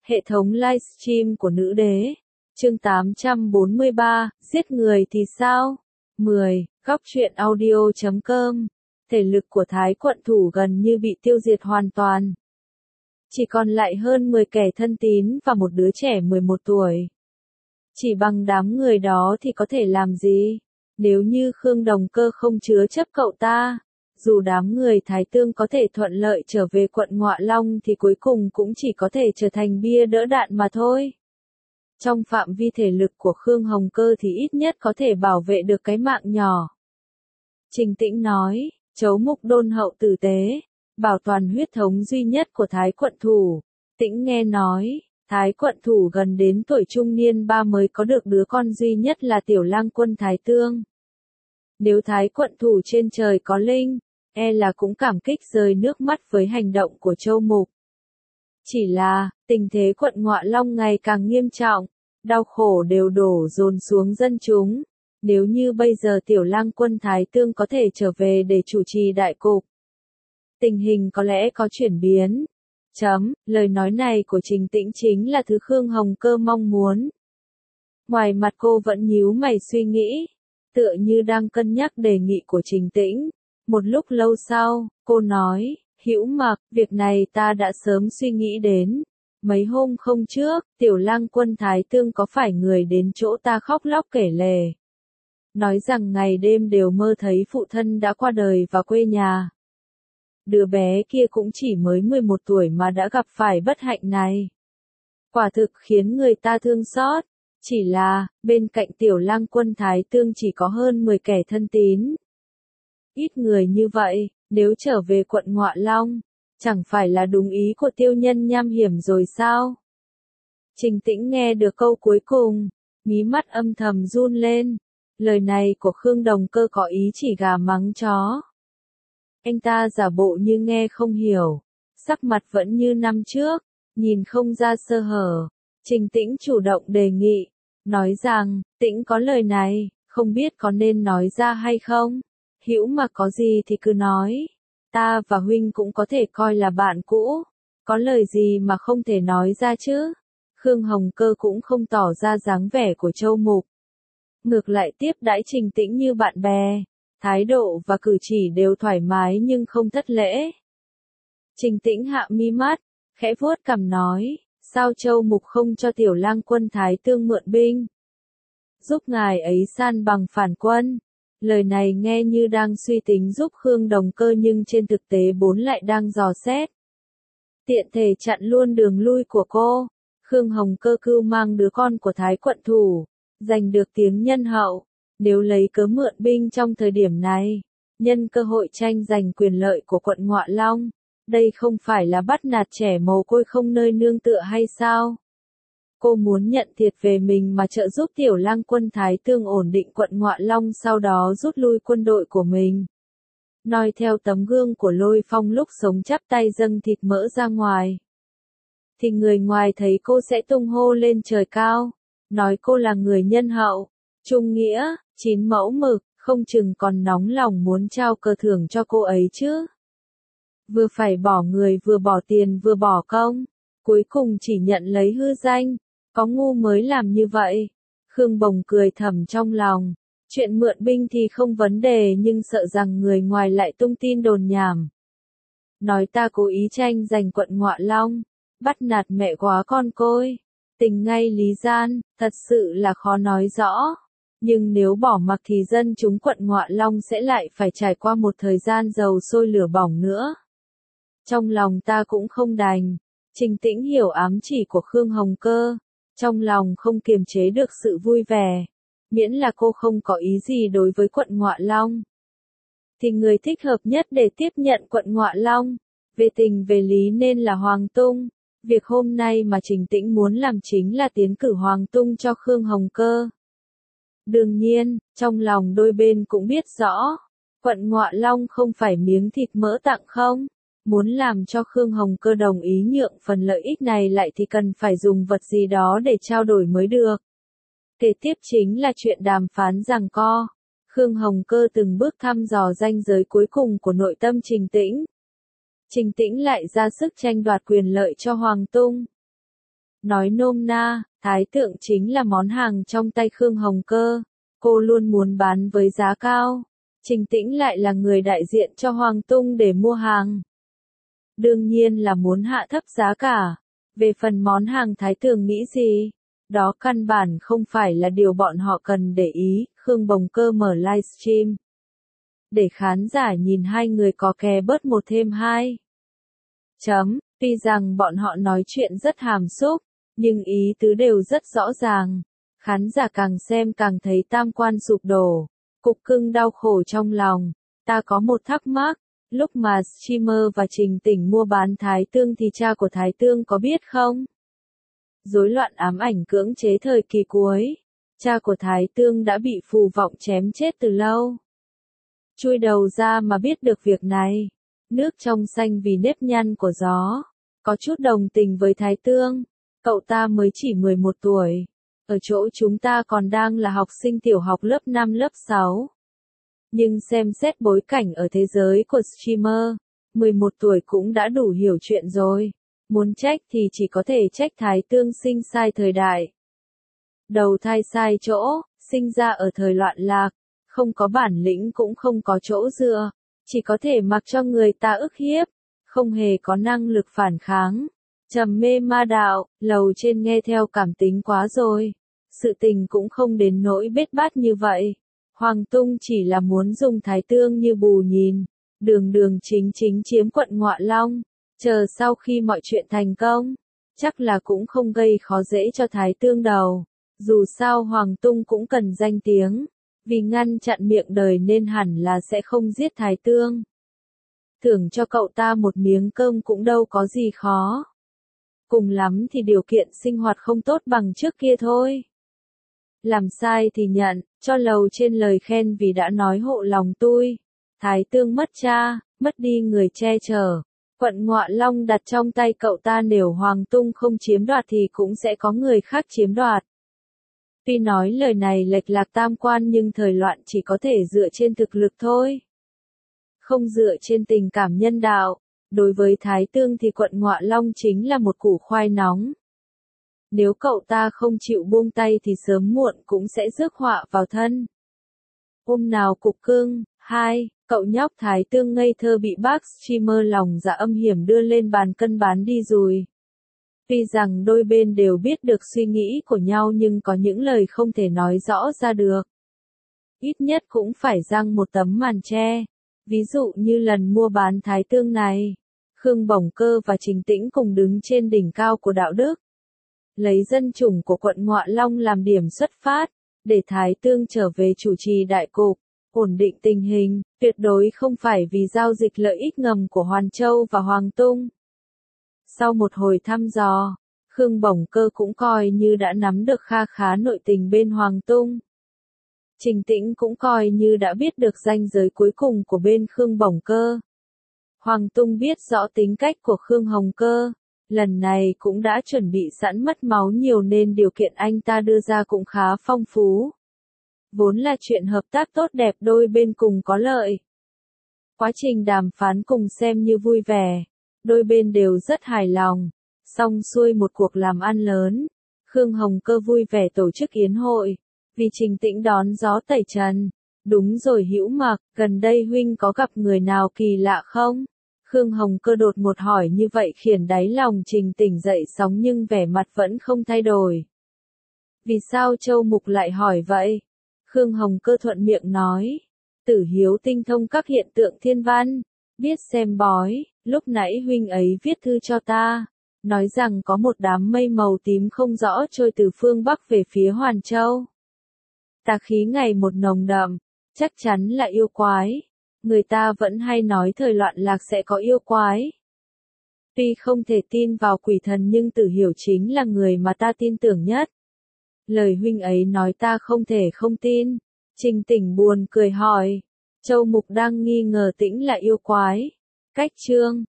Hệ thống livestream của nữ đế. Chương 843, giết người thì sao? 10. Góc truyện audio.com. Thể lực của Thái quận thủ gần như bị tiêu diệt hoàn toàn. Chỉ còn lại hơn 10 kẻ thân tín và một đứa trẻ 11 tuổi. Chỉ bằng đám người đó thì có thể làm gì? Nếu như Khương Đồng Cơ không chứa chấp cậu ta, dù đám người Thái Tương có thể thuận lợi trở về quận Ngọa Long thì cuối cùng cũng chỉ có thể trở thành bia đỡ đạn mà thôi. Trong phạm vi thể lực của Khương Hồng Cơ thì ít nhất có thể bảo vệ được cái mạng nhỏ. Trình Tĩnh nói, Chấu Mục đôn hậu tử tế, bảo toàn huyết thống duy nhất của Thái quận thủ. Tĩnh nghe nói, Thái quận thủ gần đến tuổi trung niên 3 mới có được đứa con duy nhất là tiểu lang quân Thái Tương. Nếu Thái quận thủ trên trời có linh, e là cũng cảm kích rơi nước mắt với hành động của Châu Mục. Chỉ là, tình thế quận Ngọa Long ngày càng nghiêm trọng, đau khổ đều đổ dồn xuống dân chúng. Nếu như bây giờ tiểu lang quân Thái Tương có thể trở về để chủ trì đại cục, tình hình có lẽ có chuyển biến. Lời nói này của Trình Tĩnh chính là thứ Khương Hồng Cơ mong muốn. Ngoài mặt cô vẫn nhíu mày suy nghĩ, tựa như đang cân nhắc đề nghị của Trình Tĩnh. Một lúc lâu sau, cô nói, Hữu Mặc, việc này ta đã sớm suy nghĩ đến. Mấy hôm không trước, tiểu lang quân Thái Tương có phải người đến chỗ ta khóc lóc kể lể. Nói rằng ngày đêm đều mơ thấy phụ thân đã qua đời và quê nhà. Đứa bé kia cũng chỉ mới 11 tuổi mà đã gặp phải bất hạnh này. Quả thực khiến người ta thương xót. Chỉ là, bên cạnh tiểu lang quân Thái Tương chỉ có hơn 10 kẻ thân tín. Ít người như vậy, nếu trở về quận Ngọa Long, chẳng phải là đúng ý của tiêu nhân nham hiểm rồi sao? Trình Tĩnh nghe được câu cuối cùng, mí mắt âm thầm run lên. Lời này của Khương Đồng Cơ có ý chỉ gà mắng chó. Anh ta giả bộ như nghe không hiểu, sắc mặt vẫn như năm trước, nhìn không ra sơ hở. Trình Tĩnh chủ động đề nghị, nói rằng, Tĩnh có lời này, không biết có nên nói ra hay không? Hữu Mặc có gì thì cứ nói, ta và huynh cũng có thể coi là bạn cũ, có lời gì mà không thể nói ra chứ? Khương Hồng Cơ cũng không tỏ ra dáng vẻ của Châu Mục. Ngược lại tiếp đãi Trình Tĩnh như bạn bè, thái độ và cử chỉ đều thoải mái nhưng không thất lễ. Trình Tĩnh hạ mi mắt, khẽ vuốt cằm nói, sao Châu Mục không cho tiểu lang quân Thái Tương mượn binh? Giúp ngài ấy san bằng phản quân. Lời này nghe như đang suy tính giúp Khương Đồng Cơ nhưng trên thực tế bốn lại đang dò xét. Tiện thể chặn luôn đường lui của cô. Khương Hồng Cơ cưu mang đứa con của Thái quận thủ, giành được tiếng nhân hậu. Nếu lấy cớ mượn binh trong thời điểm này, nhân cơ hội tranh giành quyền lợi của quận Ngọa Long, đây không phải là bắt nạt trẻ mồ côi không nơi nương tựa hay sao? Cô muốn nhận thiệt về mình mà trợ giúp tiểu lang quân Thái Tương ổn định quận Ngọa Long, sau đó rút lui quân đội của mình. Noi theo tấm gương của Lôi Phong lúc sống chắp tay dâng thịt mỡ ra ngoài, thì người ngoài thấy cô sẽ tung hô lên trời cao, nói cô là người nhân hậu, trung nghĩa, 9 mẫu mực, không chừng còn nóng lòng muốn trao cờ thưởng cho cô ấy chứ. Vừa phải bỏ người vừa bỏ tiền vừa bỏ công, cuối cùng chỉ nhận lấy hư danh, có ngu mới làm như vậy. Khương Bồng cười thầm trong lòng, chuyện mượn binh thì không vấn đề nhưng sợ rằng người ngoài lại tung tin đồn nhảm. Nói ta cố ý tranh giành quận Ngọa Long, bắt nạt mẹ quá con côi, tình ngay lý gian, thật sự là khó nói rõ. Nhưng nếu bỏ mặc thì dân chúng quận Ngọa Long sẽ lại phải trải qua một thời gian dầu sôi lửa bỏng nữa. Trong lòng ta cũng không đành. Trình Tĩnh hiểu ám chỉ của Khương Hồng Cơ, trong lòng không kiềm chế được sự vui vẻ. Miễn là cô không có ý gì đối với quận Ngọa Long, thì người thích hợp nhất để tiếp nhận quận Ngọa Long, về tình về lý nên là Hoàng Tung. Việc hôm nay mà Trình Tĩnh muốn làm chính là tiến cử Hoàng Tung cho Khương Hồng Cơ. Đương nhiên, trong lòng đôi bên cũng biết rõ, quận Ngọa Long không phải miếng thịt mỡ tặng không. Muốn làm cho Khương Hồng Cơ đồng ý nhượng phần lợi ích này lại thì cần phải dùng vật gì đó để trao đổi mới được. Kế tiếp chính là chuyện đàm phán giằng co. Khương Hồng Cơ từng bước thăm dò ranh giới cuối cùng của nội tâm Trình Tĩnh. Trình Tĩnh lại ra sức tranh đoạt quyền lợi cho Hoàng Tung. Nói nôm na, thái tượng chính là món hàng trong tay Khương Hồng Cơ. Cô luôn muốn bán với giá cao. Trình Tĩnh lại là người đại diện cho Hoàng Tung để mua hàng. Đương nhiên là muốn hạ thấp giá cả. Về phần món hàng thái tượng nghĩ gì? Đó căn bản không phải là điều bọn họ cần để ý. Khương Hồng Cơ mở livestream để khán giả nhìn hai người có kè bớt một thêm hai. Tuy rằng bọn họ nói chuyện rất hàm xúc, nhưng ý tứ đều rất rõ ràng. Khán giả càng xem càng thấy tam quan sụp đổ. Cục cưng đau khổ trong lòng. Ta có một thắc mắc, lúc mà streamer và Trình Tỉnh mua bán Thái Tương thì cha của Thái Tương có biết không? Rối loạn ám ảnh cưỡng chế thời kỳ cuối. Cha của Thái Tương đã bị phù vọng chém chết từ lâu. Chui đầu ra mà biết được việc này. Nước trong xanh vì nếp nhăn của gió. Có chút đồng tình với Thái Tương. Cậu ta mới chỉ 11 tuổi. Ở chỗ chúng ta còn đang là học sinh tiểu học lớp 5 lớp 6. Nhưng xem xét bối cảnh ở thế giới của streamer, 11 tuổi cũng đã đủ hiểu chuyện rồi. Muốn trách thì chỉ có thể trách Thái Tương sinh sai thời đại. Đầu thai sai chỗ, sinh ra ở thời loạn lạc, không có bản lĩnh cũng không có chỗ dựa, chỉ có thể mặc cho người ta ức hiếp, không hề có năng lực phản kháng. Trầm mê ma đạo, lầu trên nghe theo cảm tính quá rồi. Sự tình cũng không đến nỗi bết bát như vậy. Hoàng Tung chỉ là muốn dùng Thái Tương như bù nhìn. Đường chính chiếm quận Ngọa Long. Chờ sau khi mọi chuyện thành công, chắc là cũng không gây khó dễ cho Thái Tương đâu. Dù sao Hoàng Tung cũng cần danh tiếng. Vì ngăn chặn miệng đời nên hẳn là sẽ không giết Thái Tương. Thưởng cho cậu ta một miếng cơm cũng đâu có gì khó. Cùng lắm thì điều kiện sinh hoạt không tốt bằng trước kia thôi. Làm sai thì nhận, cho lầu trên lời khen vì đã nói hộ lòng tôi. Thái Tương mất cha, mất đi người che chở. Quận Ngọa Long đặt trong tay cậu ta, nếu Hoàng Tung không chiếm đoạt thì cũng sẽ có người khác chiếm đoạt. Tuy nói lời này lệch lạc tam quan nhưng thời loạn chỉ có thể dựa trên thực lực thôi. Không dựa trên tình cảm nhân đạo. Đối với Thái Tương thì quận Ngọa Long chính là một củ khoai nóng. Nếu cậu ta không chịu buông tay thì sớm muộn cũng sẽ rước họa vào thân. Hôm nào cục cưng, 2, cậu nhóc Thái Tương ngây thơ bị bác streamer lòng dạ âm hiểm đưa lên bàn cân bán đi rồi. Tuy rằng đôi bên đều biết được suy nghĩ của nhau nhưng có những lời không thể nói rõ ra được. Ít nhất cũng phải giăng một tấm màn che. Ví dụ như lần mua bán Thái Tương này. Khương Hồng Cơ và Trình Tĩnh cùng đứng trên đỉnh cao của đạo đức. Lấy dân chủng của quận Ngọa Long làm điểm xuất phát, để Thái Tương trở về chủ trì đại cục, ổn định tình hình, tuyệt đối không phải vì giao dịch lợi ích ngầm của Hoàn Châu và Hoàng Tung. Sau một hồi thăm dò, Khương Hồng Cơ cũng coi như đã nắm được kha khá nội tình bên Hoàng Tung. Trình Tĩnh cũng coi như đã biết được ranh giới cuối cùng của bên Khương Hồng Cơ. Hoàng Tung biết rõ tính cách của Khương Hồng Cơ, lần này cũng đã chuẩn bị sẵn mất máu nhiều nên điều kiện anh ta đưa ra cũng khá phong phú. Vốn là chuyện hợp tác tốt đẹp, đôi bên cùng có lợi. Quá trình đàm phán cùng xem như vui vẻ, đôi bên đều rất hài lòng. Xong xuôi một cuộc làm ăn lớn, Khương Hồng Cơ vui vẻ tổ chức yến hội, vì Trình Tĩnh đón gió tẩy trần. Đúng rồi Hữu Mặc, gần đây huynh có gặp người nào kỳ lạ không? Khương Hồng Cơ đột một hỏi như vậy khiến đáy lòng Trình Tỉnh dậy sóng nhưng vẻ mặt vẫn không thay đổi. Vì sao Châu Mục lại hỏi vậy? Khương Hồng Cơ thuận miệng nói. Tử Hiếu tinh thông các hiện tượng thiên văn, biết xem bói, lúc nãy huynh ấy viết thư cho ta, nói rằng có một đám mây màu tím không rõ trôi từ phương Bắc về phía Hoàn Châu. Tà khí ngày một nồng đậm, chắc chắn là yêu quái. Người ta vẫn hay nói thời loạn lạc sẽ có yêu quái. Tuy không thể tin vào quỷ thần nhưng Tử Hiểu chính là người mà ta tin tưởng nhất. Lời huynh ấy nói ta không thể không tin. Trình Tỉnh buồn cười hỏi. Châu Mục đang nghi ngờ Tĩnh là yêu quái. Cách chương